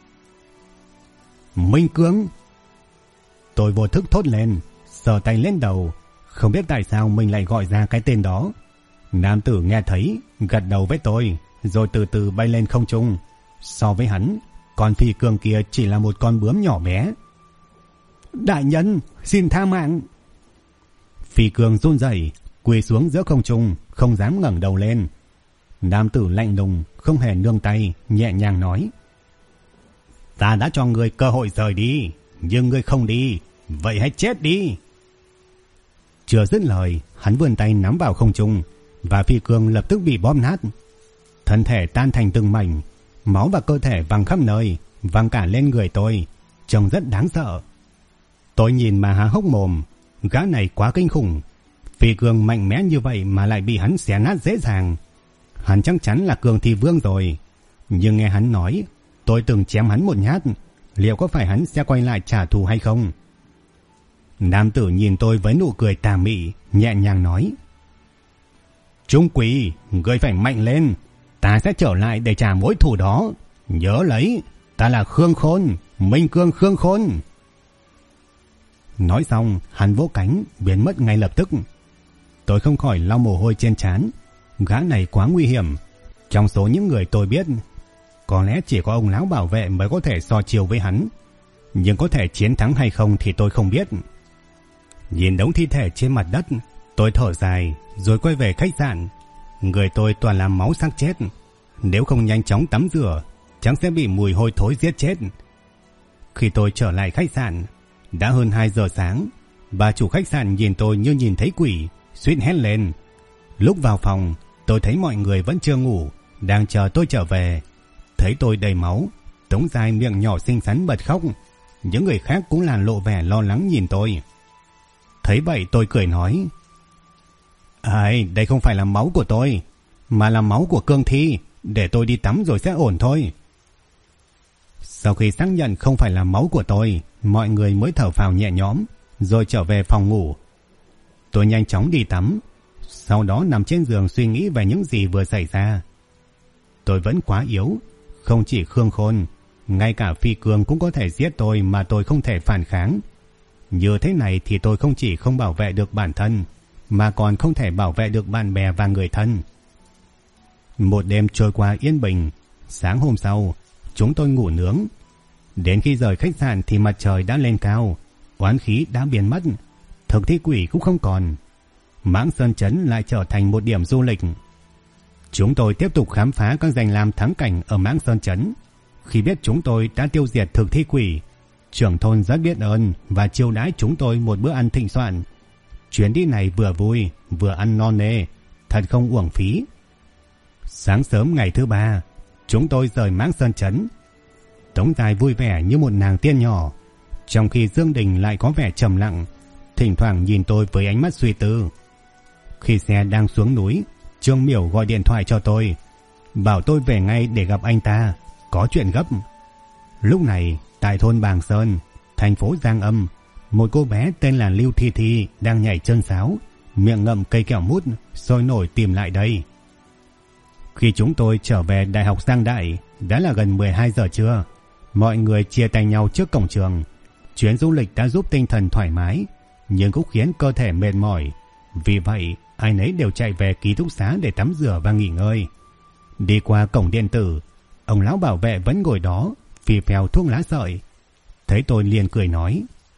Minh Cương! Tôi vô thức thốt lên, sờ tay lên đầu, không biết tại sao mình lại gọi ra cái tên đó. Nam tử nghe thấy, gật đầu với tôi, rồi từ từ bay lên không trung. So với hắn, con Phi Cương kia chỉ là một con bướm nhỏ bé. Đại nhân, xin tha mạng! Phi Cương run rẩy, quỳ xuống giữa không trung, không dám ngẩng đầu lên. Nam tử lạnh lùng, không hề nương tay, nhẹ nhàng nói: Ta đã cho ngươi cơ hội rời đi, nhưng ngươi không đi, vậy hãy chết đi. Chưa dứt lời, hắn vươn tay nắm vào không trung, và Phi Cương lập tức bị bóp nát. Thân thể tan thành từng mảnh, máu và cơ thể văng khắp nơi, văng cả lên người tôi, trông rất đáng sợ. Tôi nhìn mà há hốc mồm, gã này quá kinh khủng. Phi Cương mạnh mẽ như vậy mà lại bị hắn xé nát dễ dàng. Hắn chắc chắn là cường thi vương rồi. Nhưng nghe hắn nói tôi từng chém hắn một nhát, liệu có phải hắn sẽ quay lại trả thù hay không? Nam tử nhìn tôi với nụ cười tà mị, nhẹ nhàng nói: Trung Quỷ, ngươi phải mạnh lên, ta sẽ trở lại để trả mối thù đó. Nhớ lấy, ta là Khương Khôn, Minh Cương Khương Khôn. Nói xong, hắn vỗ cánh, biến mất ngay lập tức. Tôi không khỏi lau mồ hôi trên trán. Gã này quá nguy hiểm. Trong số những người tôi biết, có lẽ chỉ có ông lão bảo vệ mới có thể so chiều với hắn. Nhưng có thể chiến thắng hay không thì tôi không biết. Nhìn đống thi thể trên mặt đất, tôi thở dài rồi quay về khách sạn. Người tôi toàn là máu xác chết. Nếu không nhanh chóng tắm rửa, chắc sẽ bị mùi hôi thối giết chết. Khi tôi trở lại khách sạn, đã hơn 2 giờ sáng. Bà chủ khách sạn nhìn tôi như nhìn thấy quỷ, suýt hét lên. Lúc vào phòng, tôi thấy mọi người vẫn chưa ngủ, đang chờ tôi trở về. Thấy tôi đầy máu, Tống Giai miệng nhỏ xinh xắn bật khóc. Những người khác cũng làn lộ vẻ lo lắng nhìn tôi. Thấy vậy tôi cười nói: đây không phải là máu của tôi, mà là máu của cương thi. Để tôi đi tắm rồi sẽ ổn thôi. Sau khi xác nhận không phải là máu của tôi, mọi người mới thở phào nhẹ nhõm, rồi trở về phòng ngủ. Tôi nhanh chóng đi tắm, sau đó nằm trên giường suy nghĩ về những gì vừa xảy ra. Tôi vẫn quá yếu, không chỉ Khương Khôn, ngay cả Phi Cương cũng có thể giết tôi mà tôi không thể phản kháng. Như thế này thì tôi không chỉ không bảo vệ được bản thân, mà còn không thể bảo vệ được bạn bè và người thân. Một đêm trôi qua yên bình. Sáng hôm sau, chúng tôi ngủ nướng. Đến khi rời khách sạn thì mặt trời đã lên cao, oán khí đã biến mất, thực thi quỷ cũng không còn. Mãng Sơn Trấn lại trở thành một điểm du lịch. Chúng tôi tiếp tục khám phá các danh lam thắng cảnh ở Mãng Sơn Trấn. Khi biết chúng tôi đã tiêu diệt thực thi quỷ, trưởng thôn rất biết ơn và chiêu đãi chúng tôi một bữa ăn thịnh soạn. Chuyến đi này vừa vui vừa ăn no nê, thật không uổng phí. Sáng sớm ngày thứ 3, chúng tôi rời Mãng Sơn Trấn. Tống Giai vui vẻ như một nàng tiên nhỏ, trong khi Dương Đình lại có vẻ trầm lặng, thỉnh thoảng nhìn tôi với ánh mắt suy tư. Khi xe đang xuống núi, Trương Miểu gọi điện thoại cho tôi, bảo tôi về ngay để gặp anh ta, có chuyện gấp. Lúc này, tại thôn Bàng Sơn, thành phố Giang Âm, một cô bé tên là Lưu Thi Thi đang nhảy chân sáo, miệng ngậm cây kẹo mút, sôi nổi tìm lại đây. Khi chúng tôi trở về Đại học Giang Đại, đã là gần 12 giờ trưa. Mọi người chia tay nhau trước cổng trường. Chuyến du lịch đã giúp tinh thần thoải mái, nhưng cũng khiến cơ thể mệt mỏi. Vì vậy, ai nấy đều chạy về ký túc xá để tắm rửa và nghỉ ngơi. Đi qua cổng điện tử, ông lão bảo vệ vẫn ngồi đó, phì phèo thuốc lá sợi. Thấy tôi liền cười nói: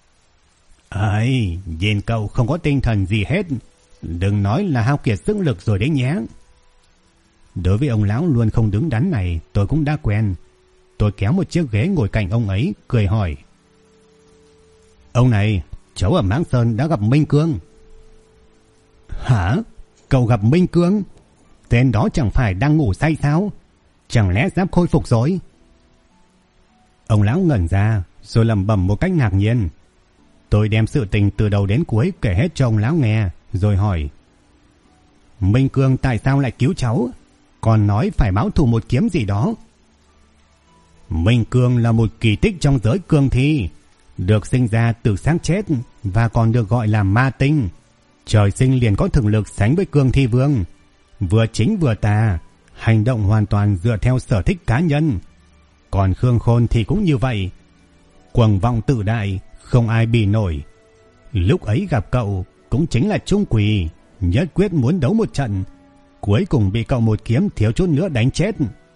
nhìn cậu không có tinh thần gì hết, đừng nói là hao kiệt sức lực rồi đấy nhé. Đối với ông lão luôn không đứng đắn này, tôi cũng đã quen. Tôi kéo một chiếc ghế ngồi cạnh ông ấy, cười hỏi: Ông này, cháu ở Mãng Sơn đã gặp Minh Cương. Hả? Cậu gặp Minh Cương? Tên đó chẳng phải đang ngủ say sao? Chẳng lẽ sắp khôi phục rồi? Ông lão ngẩn ra, rồi lẩm bẩm một cách ngạc nhiên. Tôi đem sự tình từ đầu đến cuối kể hết cho ông lão nghe, rồi hỏi: Minh Cương tại sao lại cứu cháu? Còn nói phải báo thù một kiếm gì đó. Minh Cương là một kỳ tích trong giới cương thi, được sinh ra từ xác chết và còn được gọi là ma tinh. Trời sinh liền có thực lực sánh với cương thi vương, vừa chính vừa tà, hành động hoàn toàn dựa theo sở thích cá nhân. Còn Khương Khôn thì cũng như vậy, cuồng vọng tự đại, không ai bì nổi. Lúc ấy gặp cậu cũng chính là trung quỷ, nhất quyết muốn đấu một trận, cuối cùng bị cậu một kiếm thiếu chút nữa đánh chết.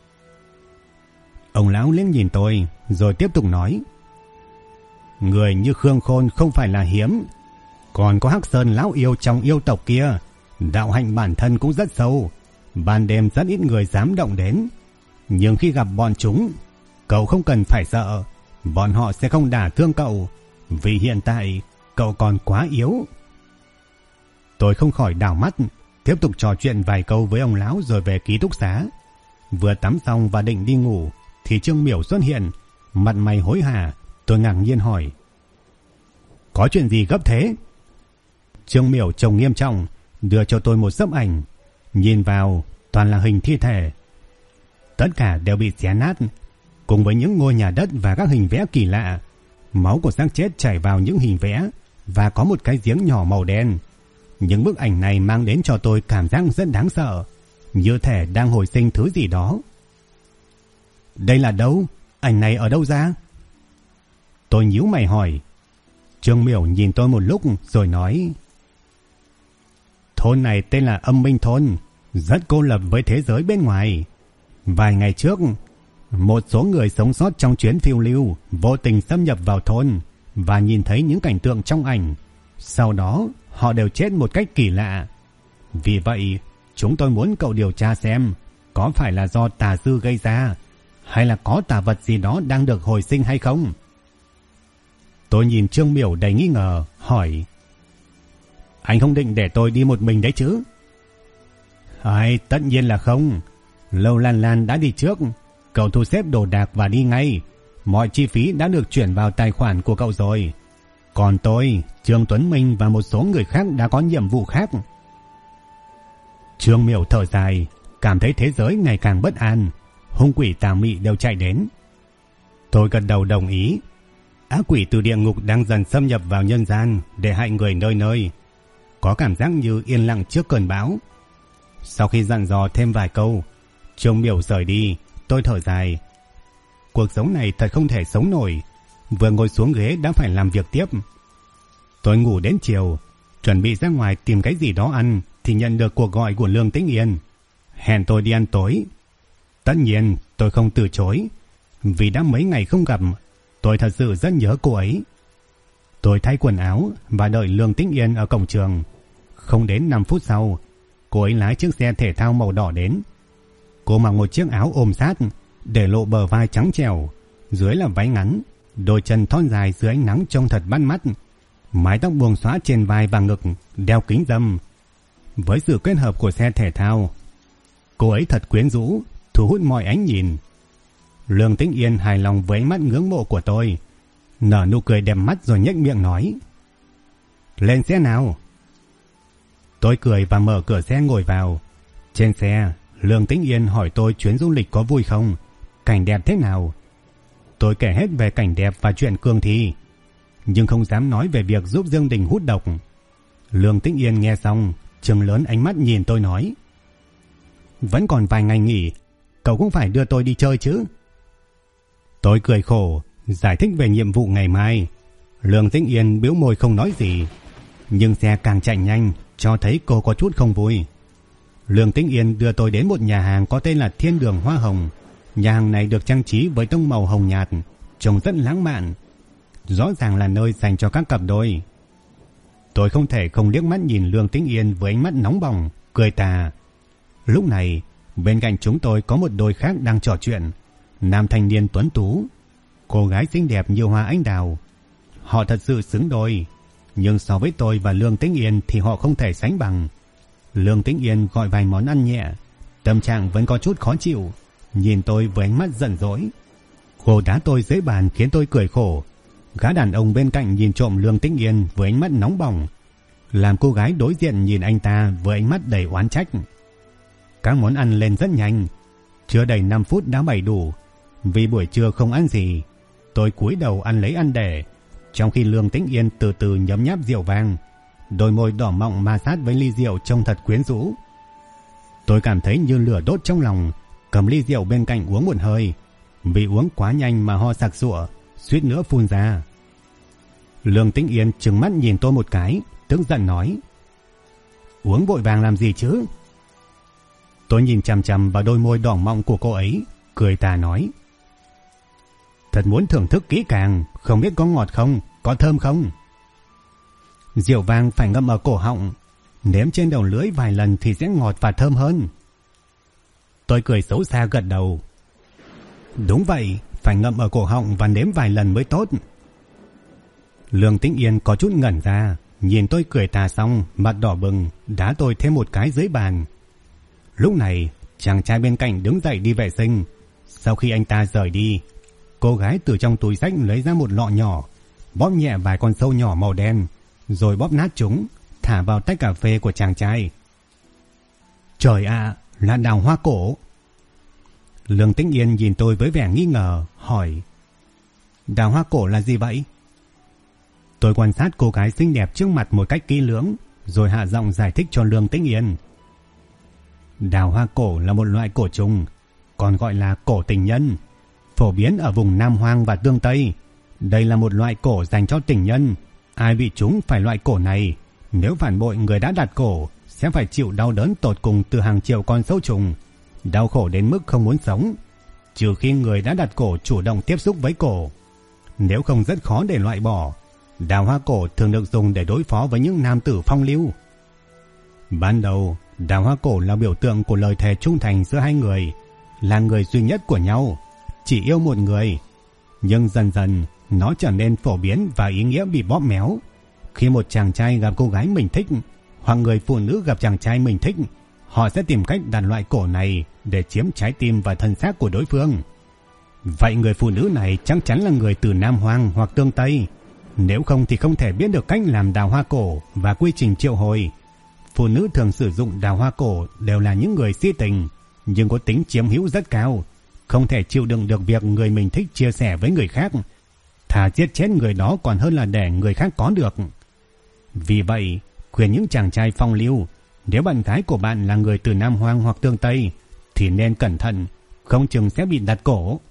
Ông lão liếc nhìn tôi, rồi tiếp tục nói: Người như Khương Khôn không phải là hiếm, còn có Hắc Sơn lão yêu trong yêu tộc kia, đạo hạnh bản thân cũng rất sâu, ban đêm rất ít người dám động đến. Nhưng khi gặp bọn chúng, cậu không cần phải sợ, bọn họ sẽ không đả thương cậu, vì hiện tại cậu còn quá yếu. Tôi không khỏi đảo mắt, tiếp tục trò chuyện vài câu với ông lão rồi về ký túc xá. Vừa tắm xong và định đi ngủ thì Trương Miểu xuất hiện, mặt mày hối hả. Tôi ngạc nhiên hỏi: Có chuyện gì gấp thế? Trương Miểu trông nghiêm trọng, đưa cho tôi một xấp ảnh. Nhìn vào toàn là hình thi thể, tất cả đều bị xé nát, cùng với những ngôi nhà đất và các hình vẽ kỳ lạ. Máu của xác chết chảy vào những hình vẽ, và có một cái giếng nhỏ màu đen. Những bức ảnh này mang đến cho tôi cảm giác rất đáng sợ, như thể đang hồi sinh thứ gì đó. Đây là đâu? Ảnh này ở đâu ra? Tôi nhíu mày hỏi. Trương Miểu nhìn tôi một lúc rồi nói: thôn này tên là Âm Minh Thôn, rất cô lập với thế giới bên ngoài. Vài ngày trước, một số người sống sót trong chuyến phiêu lưu vô tình xâm nhập vào thôn và nhìn thấy những cảnh tượng trong ảnh. Sau đó, họ đều chết một cách kỳ lạ. Vì vậy, chúng tôi muốn cậu điều tra xem có phải là do tà sư gây ra, hay là có tà vật gì đó đang được hồi sinh hay không. Tôi nhìn Trương Miểu đầy nghi ngờ, hỏi: anh không định để tôi đi một mình đấy chứ? Tất nhiên là không. Lâu Lan Lan đã đi trước. Cậu thu xếp đồ đạc và đi ngay. Mọi chi phí đã được chuyển vào tài khoản của cậu rồi. Còn tôi, Trương Tuấn Minh và một số người khác đã có nhiệm vụ khác. Trương Miểu thở dài, cảm thấy thế giới ngày càng bất an. Hung quỷ tà mị đều chạy đến. Tôi gật đầu đồng ý. Ác quỷ từ địa ngục đang dần xâm nhập vào nhân gian để hại người nơi nơi. Có cảm giác như yên lặng trước cơn bão. Sau khi dặn dò thêm vài câu, Trương Miểu rời đi. Tôi thở dài. Cuộc sống này thật không thể sống nổi. Vừa ngồi xuống ghế đã phải làm việc tiếp. Tôi ngủ đến chiều, chuẩn bị ra ngoài tìm cái gì đó ăn thì nhận được cuộc gọi của Lương Tĩnh Yên, hẹn tôi đi ăn tối. Tất nhiên tôi không từ chối, vì đã mấy ngày không gặp, tôi thật sự rất nhớ cô ấy. Tôi thay quần áo và đợi Lương Tĩnh Yên ở cổng trường. Không đến 5 phút sau, cô ấy lái chiếc xe thể thao màu đỏ đến. Cô mặc một chiếc áo ôm sát, để lộ bờ vai trắng trẻo, dưới là váy ngắn, đôi chân thon dài dưới ánh nắng trông thật bắt mắt. Mái tóc buông xõa trên vai và ngực, đeo kính râm. Với sự kết hợp của xe thể thao, cô ấy thật quyến rũ, thu hút mọi ánh nhìn. Lương Tĩnh Yên hài lòng với ánh mắt ngưỡng mộ của tôi, nở nụ cười đẹp mắt rồi nhếch miệng nói: lên xe nào. Tôi cười và mở cửa xe ngồi vào. Trên xe, Lương Tĩnh Yên hỏi tôi chuyến du lịch có vui không, cảnh đẹp thế nào. Tôi kể hết về cảnh đẹp và chuyện cương thi, nhưng không dám nói về việc giúp Dương Đình hút độc. Lương Tĩnh Yên nghe xong, trừng lớn ánh mắt nhìn tôi nói: vẫn còn vài ngày nghỉ, cậu cũng phải đưa tôi đi chơi chứ. Tôi cười khổ, giải thích về nhiệm vụ ngày mai. Lương Tĩnh Yên bĩu môi không nói gì, nhưng xe càng chạy nhanh cho thấy cô có chút không vui. Lương Tĩnh Yên đưa tôi đến một nhà hàng có tên là Thiên Đường Hoa Hồng. Nhà hàng này được trang trí với tông màu hồng nhạt, trông rất lãng mạn, rõ ràng là nơi dành cho các cặp đôi. Tôi không thể không liếc mắt nhìn Lương Tĩnh Yên với ánh mắt nóng bỏng, cười tà. Lúc này, bên cạnh chúng tôi có một đôi khác đang trò chuyện. Nam thanh niên tuấn tú, cô gái xinh đẹp như hoa anh đào. Họ thật sự xứng đôi, nhưng so với tôi và Lương Tĩnh Yên thì họ không thể sánh bằng. Lương Tĩnh Yên gọi vài món ăn nhẹ, tâm trạng vẫn có chút khó chịu, nhìn tôi với ánh mắt giận dỗi. Cô đá tôi dưới bàn khiến tôi cười khổ. Gã đàn ông bên cạnh nhìn trộm Lương Tĩnh Yên với ánh mắt nóng bỏng, làm cô gái đối diện nhìn anh ta với ánh mắt đầy oán trách. Các món ăn lên rất nhanh, chưa đầy 5 phút đã bày đủ. Vì buổi trưa không ăn gì, tôi cúi đầu ăn lấy ăn để, trong khi Lương Tĩnh Yên từ từ nhấm nháp rượu vang, đôi môi đỏ mọng ma sát với ly rượu trông thật quyến rũ. Tôi cảm thấy như lửa đốt trong lòng, cầm ly rượu bên cạnh uống một hơi. Vì uống quá nhanh mà ho sặc sụa, suýt nữa phun ra. Lương Tĩnh Yên trừng mắt nhìn tôi một cái, tức giận nói: uống vội vàng làm gì chứ? Tôi nhìn chằm chằm vào đôi môi đỏ mọng của cô ấy, cười tà nói: thật muốn thưởng thức kỹ càng, không biết có ngọt không, có thơm không? Rượu vang phải ngậm ở cổ họng, nếm trên đầu lưỡi vài lần thì sẽ ngọt và thơm hơn. Tôi cười xấu xa gật đầu: đúng vậy, phải ngậm ở cổ họng và nếm vài lần mới tốt. Lương Tĩnh Yên có chút ngẩn ra, nhìn tôi cười tà xong, mặt đỏ bừng, đá tôi thêm một cái dưới bàn. Lúc này, chàng trai bên cạnh đứng dậy đi vệ sinh. Sau khi anh ta rời đi, cô gái từ trong túi xách lấy ra một lọ nhỏ, bóp nhẹ vài con sâu nhỏ màu đen, rồi bóp nát chúng, thả vào tách cà phê của chàng trai. Trời ạ, là đào hoa cổ. Lương Tĩnh Yên nhìn tôi với vẻ nghi ngờ, hỏi: đào hoa cổ là gì vậy? Tôi quan sát cô gái xinh đẹp trước mặt một cách kỹ lưỡng, rồi hạ giọng giải thích cho Lương Tĩnh Yên. Đào hoa cổ là một loại cổ trùng, còn gọi là cổ tình nhân, phổ biến ở vùng Nam Hoang và Tương Tây, Đây là một loại cổ dành cho tình nhân. Ai bị trúng phải loại cổ này, nếu phản bội người đã đặt cổ sẽ phải chịu đau đớn tột cùng từ hàng triệu con sâu trùng, đau khổ đến mức không muốn sống, trừ khi người đã đặt cổ chủ động tiếp xúc với cổ. Nếu không rất khó để loại bỏ. Đào hoa cổ thường được dùng để đối phó với những nam tử phong lưu. Ban đầu, đào hoa cổ là biểu tượng của lời thề trung thành giữa hai người, là người duy nhất của nhau, chỉ yêu một người. Nhưng dần dần, nó trở nên phổ biến và ý nghĩa bị bóp méo. Khi một chàng trai gặp cô gái mình thích, hoặc người phụ nữ gặp chàng trai mình thích, họ sẽ tìm cách đặt loại cổ này để chiếm trái tim và thân xác của đối phương. Vậy người phụ nữ này chắc chắn là người từ Nam Hoang hoặc Tương Tây. Nếu không thì không thể biết được cách làm đào hoa cổ và quy trình triệu hồi. Phụ nữ thường sử dụng đào hoa cổ đều là những người si tình, nhưng có tính chiếm hữu rất cao, không thể chịu đựng được việc người mình thích chia sẻ với người khác. Thà giết chết người đó còn hơn là để người khác có được. Vì vậy, khuyên những chàng trai phong lưu, nếu bạn gái của bạn là người từ Nam Hoang hoặc Tương Tây thì nên cẩn thận, không chừng sẽ bị đặt cổ.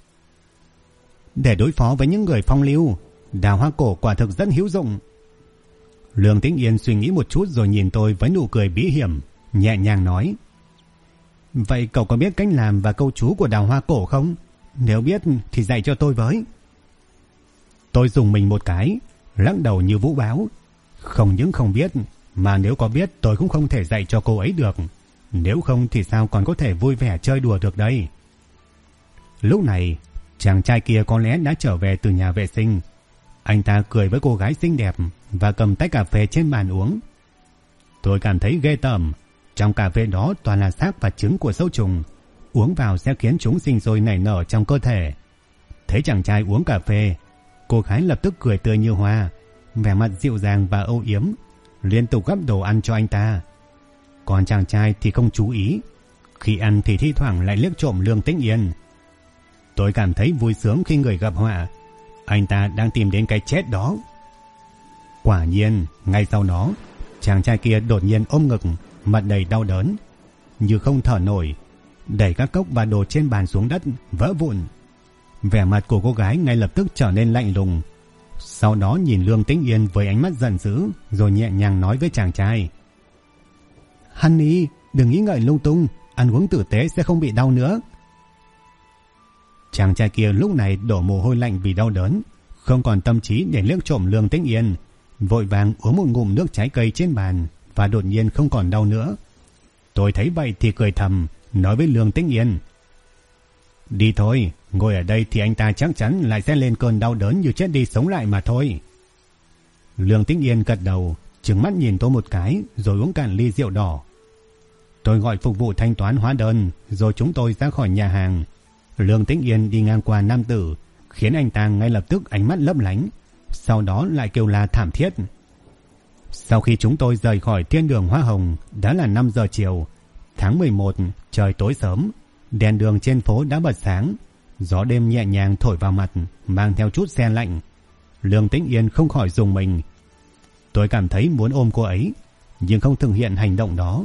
Để đối phó với những người phong lưu, đào hoa cổ quả thực rất hữu dụng. Lương Tĩnh Yên suy nghĩ một chút rồi nhìn tôi với nụ cười bí hiểm, nhẹ nhàng nói: Vậy cậu có biết cách làm và câu chú của đào hoa cổ không? Nếu biết thì dạy cho tôi với. Tôi dùng mình một cái, lắc đầu như vũ báo. Không những không biết, mà nếu có biết tôi cũng không thể dạy cho cô ấy được. Nếu không thì sao còn có thể vui vẻ chơi đùa được đây? Lúc này, chàng trai kia có lẽ đã trở về từ nhà vệ sinh. Anh ta cười với cô gái xinh đẹp và cầm tách cà phê trên bàn uống. Tôi cảm thấy ghê tởm. Trong cà phê đó toàn là xác và trứng của sâu trùng. Uống vào sẽ khiến chúng sinh sôi nảy nở trong cơ thể. Thấy chàng trai uống cà phê, cô gái lập tức cười tươi như hoa, vẻ mặt dịu dàng và âu yếm, liên tục gắp đồ ăn cho anh ta. Còn chàng trai thì không chú ý, khi ăn thì thi thoảng lại liếc trộm Lương Tĩnh Yên. Tôi cảm thấy vui sướng khi người gặp họa. Anh ta đang tìm đến cái chết đó. Quả nhiên, ngay sau đó, chàng trai kia đột nhiên ôm ngực, mặt đầy đau đớn, như không thở nổi, đẩy các cốc và đồ trên bàn xuống đất, vỡ vụn. Vẻ mặt của cô gái ngay lập tức trở nên lạnh lùng. Sau đó nhìn Lương Tĩnh Yên với ánh mắt giận dữ, rồi nhẹ nhàng nói với chàng trai: Honey, đừng nghĩ ngợi lung tung, ăn uống tử tế sẽ không bị đau nữa. Chàng trai kia lúc này đổ mồ hôi lạnh vì đau đớn, không còn tâm trí để liếc trộm Lương Tĩnh Yên, vội vàng uống một ngụm nước trái cây trên bàn và đột nhiên không còn đau nữa. Tôi thấy vậy thì cười thầm, nói với Lương Tĩnh Yên: Đi thôi, ngồi ở đây thì anh ta chắc chắn lại sẽ lên cơn đau đớn như chết đi sống lại mà thôi. Lương Tĩnh Yên gật đầu, trừng mắt nhìn tôi một cái rồi uống cạn ly rượu đỏ. Tôi gọi phục vụ thanh toán hóa đơn rồi chúng tôi ra khỏi nhà hàng. Lương Tĩnh Yên đi ngang qua nam tử, khiến anh ta ngay lập tức ánh mắt lấp lánh, sau đó lại kêu la thảm thiết. Sau khi chúng tôi rời khỏi thiên đường Hoa Hồng, đã là 5 giờ chiều, tháng 11, trời tối sớm, đèn đường trên phố đã bật sáng, gió đêm nhẹ nhàng thổi vào mặt, mang theo chút se lạnh. Lương Tĩnh Yên không khỏi rùng mình. Tôi cảm thấy muốn ôm cô ấy, nhưng không thực hiện hành động đó.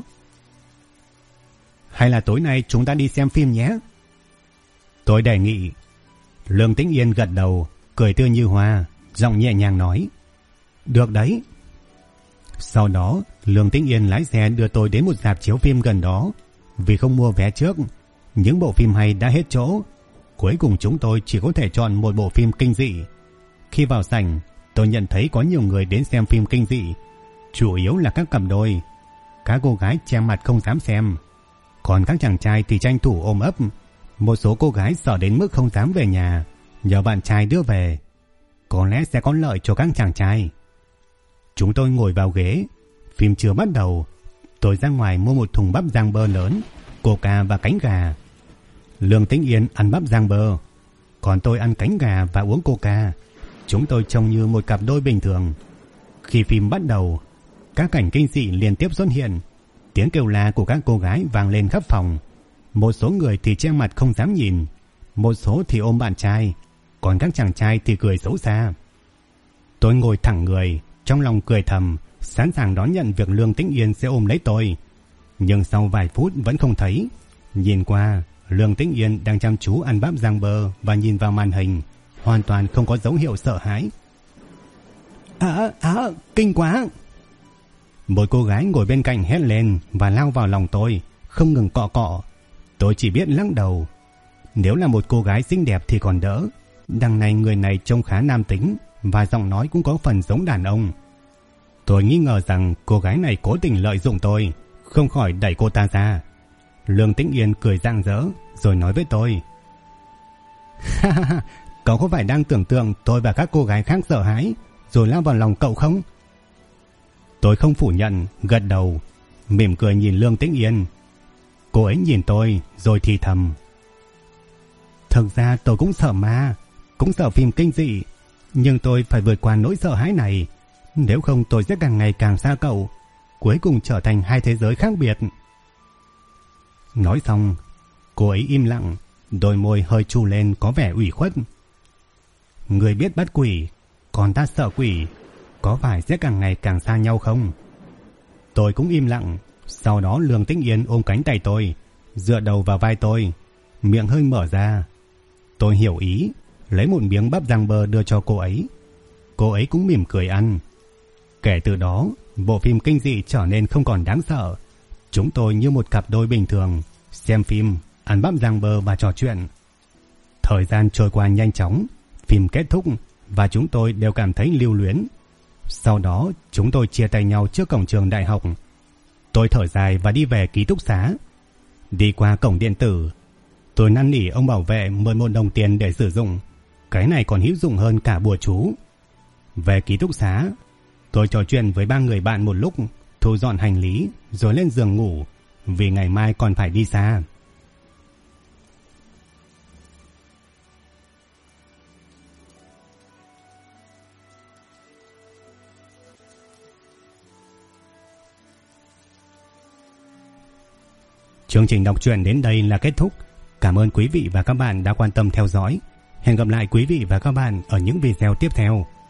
Hay là tối nay chúng ta đi xem phim nhé? Tôi đề nghị. Lương Tĩnh Yên gật đầu, cười tươi như hoa, giọng nhẹ nhàng nói: Được đấy. Sau đó, Lương Tĩnh Yên lái xe đưa tôi đến một rạp chiếu phim gần đó. Vì không mua vé trước, những bộ phim hay đã hết chỗ. Cuối cùng chúng tôi chỉ có thể chọn một bộ phim kinh dị. Khi vào sảnh, tôi nhận thấy có nhiều người đến xem phim kinh dị, chủ yếu là các cặp đôi. Các cô gái che mặt không dám xem, còn các chàng trai thì tranh thủ ôm ấp. Một số cô gái sợ đến mức không dám về nhà, nhờ bạn trai đưa về. Có lẽ sẽ có lợi cho các chàng trai. Chúng tôi ngồi vào ghế. Phim chưa bắt đầu, tôi ra ngoài mua một thùng bắp rang bơ lớn, coca và cánh gà. Lương Tĩnh Yên ăn bắp rang bơ, còn tôi ăn cánh gà và uống coca. Chúng tôi trông như một cặp đôi bình thường. Khi phim bắt đầu, các cảnh kinh dị liên tiếp xuất hiện. Tiếng kêu la của các cô gái vang lên khắp phòng. Một số người thì che mặt không dám nhìn, một số thì ôm bạn trai, còn các chàng trai thì cười xấu xa. Tôi ngồi thẳng người, trong lòng cười thầm, sẵn sàng đón nhận việc Lương Tĩnh Yên sẽ ôm lấy tôi. Nhưng sau vài phút vẫn không thấy. Nhìn qua, Lương Tĩnh Yên đang chăm chú ăn bắp rang bơ và nhìn vào màn hình. hoàn toàn không có dấu hiệu sợ hãi. Kinh quá! Một cô gái ngồi bên cạnh hét lên và lao vào lòng tôi, không ngừng cọ cọ. Tôi chỉ biết lắc đầu. Nếu là một cô gái xinh đẹp thì còn đỡ. Đằng này người này trông khá nam tính và giọng nói cũng có phần giống đàn ông. Tôi nghi ngờ rằng cô gái này cố tình lợi dụng tôi, không khỏi đẩy cô ta ra. Lương Tĩnh Yên cười rạng rỡ rồi nói với tôi: Cậu có phải đang tưởng tượng tôi và các cô gái khác sợ hãi rồi lao vào lòng cậu không? Tôi không phủ nhận, gật đầu, mỉm cười nhìn Lương Tĩnh Yên. Cô ấy nhìn tôi rồi thì thầm: Thực ra tôi cũng sợ ma, cũng sợ phim kinh dị, nhưng tôi phải vượt qua nỗi sợ hãi này, nếu không tôi sẽ càng ngày càng xa cậu, cuối cùng trở thành hai thế giới khác biệt. Nói xong, cô ấy im lặng, đôi môi hơi chu lên có vẻ ủy khuất. Người biết bắt quỷ, còn ta sợ quỷ, có phải sẽ càng ngày càng xa nhau không? Tôi cũng im lặng. Sau đó Lương Tĩnh Yên ôm cánh tay tôi, dựa đầu vào vai tôi, miệng hơi mở ra. Tôi hiểu ý, lấy một miếng bắp rang bơ đưa cho cô ấy. Cô ấy cũng mỉm cười ăn. Kể từ đó, bộ phim kinh dị trở nên không còn đáng sợ. Chúng tôi như một cặp đôi bình thường, xem phim, ăn bắp rang bơ và trò chuyện. Thời gian trôi qua nhanh chóng, phim kết thúc và chúng tôi đều cảm thấy lưu luyến. Sau đó chúng tôi chia tay nhau trước cổng trường đại học. Tôi thở dài và đi về ký túc xá. Đi qua cổng điện tử, tôi năn nỉ ông bảo vệ mượn 1 đồng tiền để sử dụng. Cái này còn hữu dụng hơn cả bùa chú. Về ký túc xá, tôi trò chuyện với 3 người bạn một lúc, thu dọn hành lý rồi lên giường ngủ, vì ngày mai còn phải đi xa. Chương trình đọc truyện đến đây là kết thúc. Cảm ơn quý vị và các bạn đã quan tâm theo dõi. Hẹn gặp lại quý vị và các bạn ở những video tiếp theo.